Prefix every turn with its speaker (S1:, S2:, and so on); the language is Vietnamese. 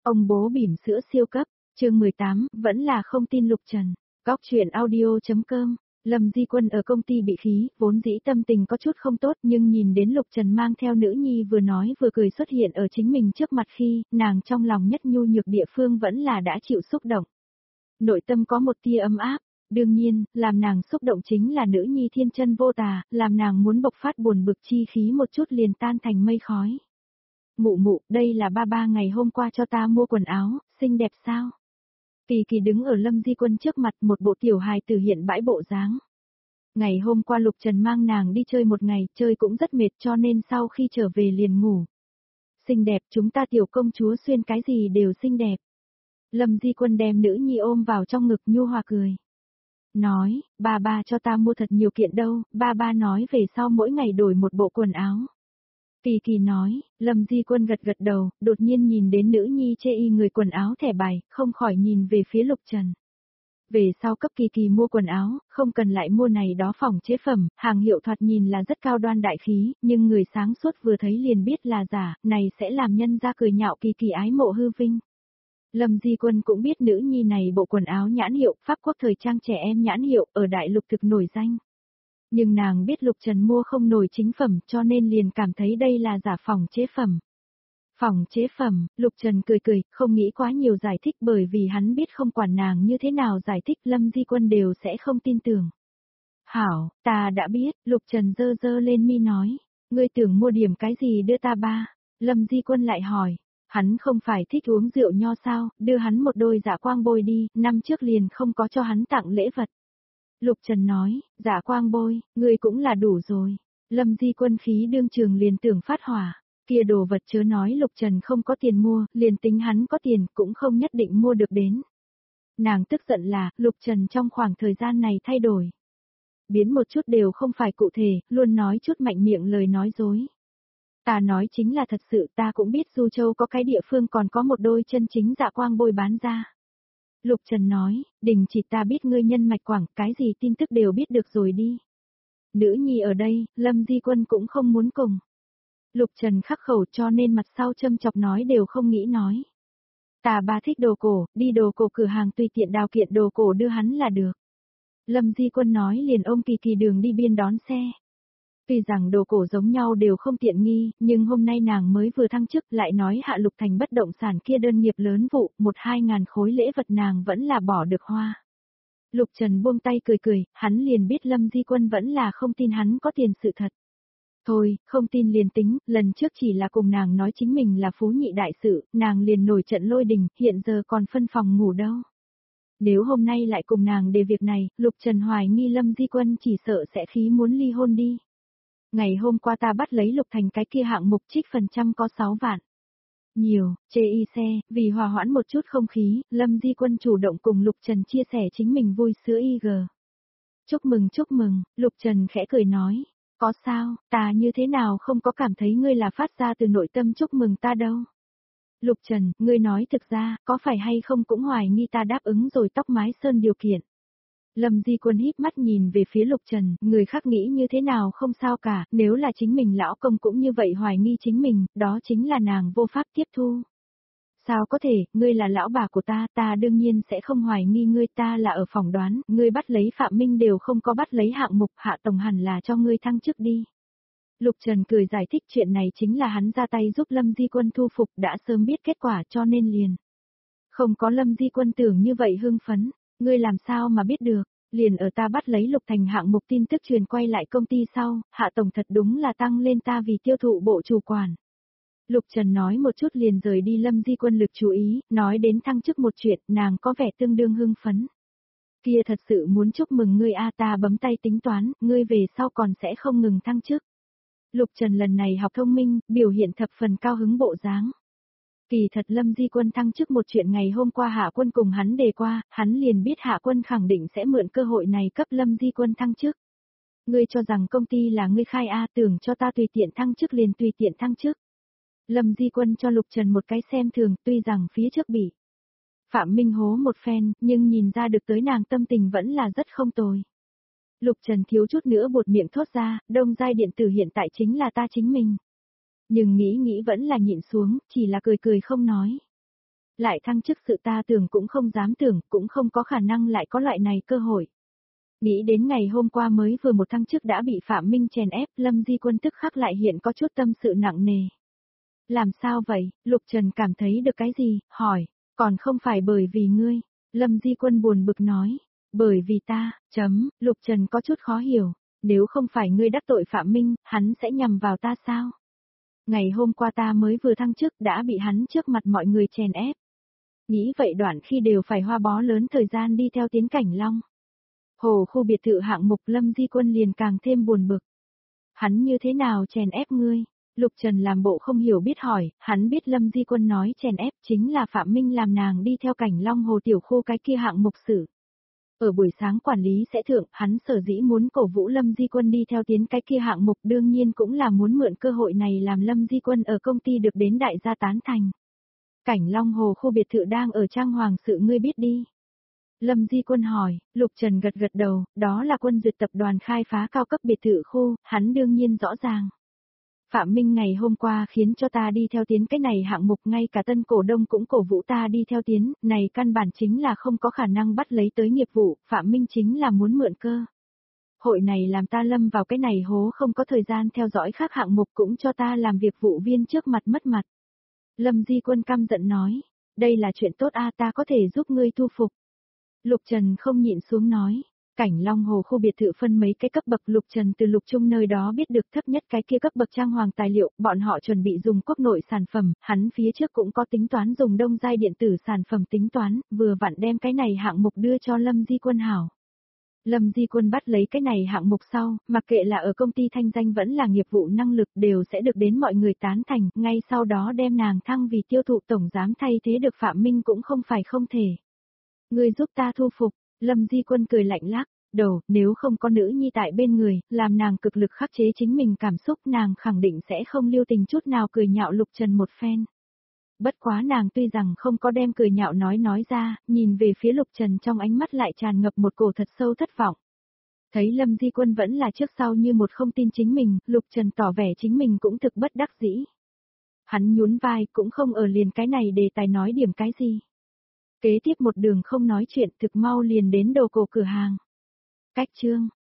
S1: Ông bố bỉm sữa siêu cấp, chương 18, vẫn là không tin Lục Trần. Góc truyện audio.com, Lâm Di Quân ở công ty bị khí, vốn dĩ tâm tình có chút không tốt nhưng nhìn đến Lục Trần mang theo nữ nhi vừa nói vừa cười xuất hiện ở chính mình trước mặt khi, nàng trong lòng nhất nhu nhược địa phương vẫn là đã chịu xúc động. Nội tâm có một tia ấm áp, đương nhiên, làm nàng xúc động chính là nữ nhi thiên chân vô tà, làm nàng muốn bộc phát buồn bực chi khí một chút liền tan thành mây khói. Mụ mụ, đây là ba ngày hôm qua cho ta mua quần áo, xinh đẹp sao? Kỳ Kỳ đứng ở Lâm Di Quân trước mặt một bộ tiểu hài tử hiện bãi bộ dáng. Ngày hôm qua Lục Trần mang nàng đi chơi một ngày, chơi cũng rất mệt cho nên sau khi trở về liền ngủ. Xinh đẹp, chúng ta tiểu công chúa xuyên cái gì đều xinh đẹp. Lâm Di Quân đem nữ nhi ôm vào trong ngực nhu hòa cười. Nói, ba cho ta mua thật nhiều kiện đâu, ba nói về sau mỗi ngày đổi một bộ quần áo. Kỳ Kỳ nói, Lâm Di Quân gật gật đầu, đột nhiên nhìn đến nữ nhi chê y người quần áo thẻ bài, không khỏi nhìn về phía Lục Trần. Về sau cấp Kỳ Kỳ mua quần áo, không cần lại mua này đó phòng chế phẩm, hàng hiệu thoạt nhìn là rất cao đoan đại khí, nhưng người sáng suốt vừa thấy liền biết là giả, này sẽ làm nhân ra cười nhạo Kỳ Kỳ ái mộ hư vinh. Lâm Di Quân cũng biết nữ nhi này bộ quần áo nhãn hiệu, Pháp quốc thời trang trẻ em nhãn hiệu, ở đại lục thực nổi danh. Nhưng nàng biết Lục Trần mua không nổi chính phẩm cho nên liền cảm thấy đây là giả phòng chế phẩm. Phòng chế phẩm, Lục Trần cười, không nghĩ quá nhiều giải thích bởi vì hắn biết không quản nàng như thế nào giải thích Lâm Di Quân đều sẽ không tin tưởng. Hảo, ta đã biết, Lục Trần giơ lên mi nói, ngươi tưởng mua điểm cái gì đưa ta ba? Lâm Di Quân lại hỏi, hắn không phải thích uống rượu nho sao, đưa hắn một đôi dạ quang bôi đi, năm trước liền không có cho hắn tặng lễ vật. Lục Trần nói, dạ quang bôi, ngươi cũng là đủ rồi. Lâm Di Quân khí đương trường liền tưởng phát hỏa, kia đồ vật chớ nói Lục Trần không có tiền mua, liền tính hắn có tiền cũng không nhất định mua được đến. Nàng tức giận là, Lục Trần trong khoảng thời gian này thay đổi. Biến một chút đều không phải cụ thể, luôn nói chút mạnh miệng lời nói dối. Ta nói chính là thật sự ta cũng biết Du Châu có cái địa phương còn có một đôi chân chính dạ quang bôi bán ra. Lục Trần nói, đình chỉ ta biết ngươi nhân mạch quảng, cái gì tin tức đều biết được rồi đi. Nữ nhi ở đây, Lâm Di Quân cũng không muốn cùng. Lục Trần khắc khẩu cho nên mặt sau châm chọc nói đều không nghĩ nói. Ta ba thích đồ cổ, đi đồ cổ cửa hàng tùy tiện đào kiện đồ cổ đưa hắn là được. Lâm Di Quân nói liền ôm Kỳ Kỳ đường đi biên đón xe. Tuy rằng đồ cổ giống nhau đều không tiện nghi, nhưng hôm nay nàng mới vừa thăng chức lại nói Hạ Lục Thành bất động sản kia đơn nghiệp lớn vụ, 1-2 ngàn khối lễ vật nàng vẫn là bỏ được hoa. Lục Trần buông tay cười, hắn liền biết Lâm Di Quân vẫn là không tin hắn có tiền sự thật. Thôi, không tin liền tính, lần trước chỉ là cùng nàng nói chính mình là phú nhị đại sự, nàng liền nổi trận lôi đình, hiện giờ còn phân phòng ngủ đâu. Nếu hôm nay lại cùng nàng đề việc này, Lục Trần hoài nghi Lâm Di Quân chỉ sợ sẽ khí muốn ly hôn đi. Ngày hôm qua ta bắt lấy Lục Thành cái kia hạng mục trích phần trăm có 6 vạn. Nhiều, chê y xe, vì hòa hoãn một chút không khí, Lâm Di Quân chủ động cùng Lục Trần chia sẻ chính mình vui sữa IG. Chúc mừng, Lục Trần khẽ cười nói, có sao, ta như thế nào không có cảm thấy ngươi là phát ra từ nội tâm chúc mừng ta đâu. Lục Trần, ngươi nói thực ra, có phải hay không cũng hoài nghi ta đáp ứng rồi tóc mái sơn điều kiện. Lâm Di Quân híp mắt nhìn về phía Lục Trần, người khác nghĩ như thế nào không sao cả, nếu là chính mình lão công cũng như vậy hoài nghi chính mình, đó chính là nàng vô pháp tiếp thu. Sao có thể, ngươi là lão bà của ta đương nhiên sẽ không hoài nghi ngươi, ta là ở phỏng đoán, ngươi bắt lấy Phạm Minh đều không có bắt lấy hạng mục, Hạ Tổng hẳn là cho ngươi thăng chức đi. Lục Trần cười giải thích chuyện này chính là hắn ra tay giúp Lâm Di Quân thu phục đã sớm biết kết quả cho nên liền. Không có Lâm Di Quân tưởng như vậy hưng phấn, ngươi làm sao mà biết được, liền ở ta bắt lấy Lục Thành hạng mục tin tức truyền quay lại công ty sau, Hạ Tổng thật đúng là tăng lên ta vì tiêu thụ bộ chủ quản. Lục Trần nói một chút liền rời đi Lâm Di Quân lực chú ý, nói đến thăng chức một chuyện, nàng có vẻ tương đương hưng phấn. Kia thật sự muốn chúc mừng ngươi a, ta bấm tay tính toán, ngươi về sau còn sẽ không ngừng thăng chức. Lục Trần lần này học thông minh, biểu hiện thập phần cao hứng bộ dáng. Kỳ thật Lâm Di Quân thăng chức một chuyện ngày hôm qua Hạ Quân cùng hắn đề qua, hắn liền biết Hạ Quân khẳng định sẽ mượn cơ hội này cấp Lâm Di Quân thăng chức. Ngươi cho rằng công ty là ngươi khai a, tưởng cho ta tùy tiện thăng chức liền tùy tiện thăng chức. Lâm Di Quân cho Lục Trần một cái xem thường, tuy rằng phía trước bị Phạm Minh hố một phen, nhưng nhìn ra được tới nàng tâm tình vẫn là rất không tồi. Lục Trần thiếu chút nữa buột miệng thốt ra, Đông Giai điện tử hiện tại chính là ta chính mình. Nhưng nghĩ vẫn là nhịn xuống, chỉ là cười không nói. Lại thăng chức sự ta tưởng cũng không dám tưởng, cũng không có khả năng lại có loại này cơ hội. Nghĩ đến ngày hôm qua mới vừa một thăng chức đã bị Phạm Minh chèn ép, Lâm Di Quân tức khắc lại hiện có chút tâm sự nặng nề. Làm sao vậy? Lục Trần cảm thấy được cái gì? Hỏi, còn không phải bởi vì ngươi. Lâm Di Quân buồn bực nói, bởi vì ta, Lục Trần có chút khó hiểu, nếu không phải ngươi đắc tội Phạm Minh, hắn sẽ nhằm vào ta sao? Ngày hôm qua ta mới vừa thăng chức đã bị hắn trước mặt mọi người chèn ép. Nghĩ vậy đoạn khi đều phải hoa bó lớn thời gian đi theo Tiến Cảnh Long. Hồ khu biệt thự hạng mục Lâm Di Quân liền càng thêm buồn bực. Hắn như thế nào chèn ép ngươi? Lục Trần làm bộ không hiểu biết hỏi, hắn biết Lâm Di Quân nói chèn ép chính là Phạm Minh làm nàng đi theo Cảnh Long Hồ tiểu khu cái kia hạng mục sự. Ở buổi sáng quản lý sẽ thượng, hắn sở dĩ muốn cổ vũ Lâm Di Quân đi theo Tiến cái kia hạng mục đương nhiên cũng là muốn mượn cơ hội này làm Lâm Di Quân ở công ty được đến đại gia tán thành. Cảnh Long Hồ khu biệt thự đang ở trang hoàng sự ngươi biết đi. Lâm Di Quân hỏi, Lục Trần gật gật đầu, đó là Quân Duyệt tập đoàn khai phá cao cấp biệt thự khu, hắn đương nhiên rõ ràng. Phạm Minh ngày hôm qua khiến cho ta đi theo Tiến cái này hạng mục, ngay cả tân cổ đông cũng cổ vũ ta đi theo Tiến, này căn bản chính là không có khả năng bắt lấy tới nghiệp vụ, Phạm Minh chính là muốn mượn cơ. Hội này làm ta lâm vào cái này hố, không có thời gian theo dõi khác hạng mục, cũng cho ta làm việc vụ viên trước mặt mất mặt. Lâm Di Quân căm giận nói, đây là chuyện tốt a, ta có thể giúp ngươi thu phục. Lục Trần không nhịn xuống nói, Cảnh Long Hồ khu biệt thự phân mấy cái cấp bậc, Lục Trần từ Lục Trung nơi đó biết được thấp nhất cái kia cấp bậc trang hoàng tài liệu, bọn họ chuẩn bị dùng quốc nội sản phẩm, hắn phía trước cũng có tính toán dùng đông giai điện tử sản phẩm tính toán, vừa vặn đem cái này hạng mục đưa cho Lâm Di Quân hảo. Lâm Di Quân bắt lấy cái này hạng mục sau, mặc kệ là ở công ty thanh danh vẫn là nghiệp vụ năng lực đều sẽ được đến mọi người tán thành, ngay sau đó đem nàng thăng vì tiêu thụ tổng giám, thay thế được Phạm Minh cũng không phải không thể. Ngươi giúp ta thu phục, Lâm Di Quân cười lạnh lắc đầu, nếu không có nữ nhi tại bên người, làm nàng cực lực khắc chế chính mình cảm xúc, nàng khẳng định sẽ không lưu tình chút nào cười nhạo Lục Trần một phen. Bất quá nàng tuy rằng không có đem cười nhạo nói ra, nhìn về phía Lục Trần trong ánh mắt lại tràn ngập một cổ thật sâu thất vọng. Thấy Lâm Di Quân vẫn là trước sau như một không tin chính mình, Lục Trần tỏ vẻ chính mình cũng thực bất đắc dĩ. Hắn nhún vai, cũng không ở liền cái này đề tài nói điểm cái gì. Kế tiếp một đường không nói chuyện, thực mau liền đến đồ cổ cửa hàng. Cách chương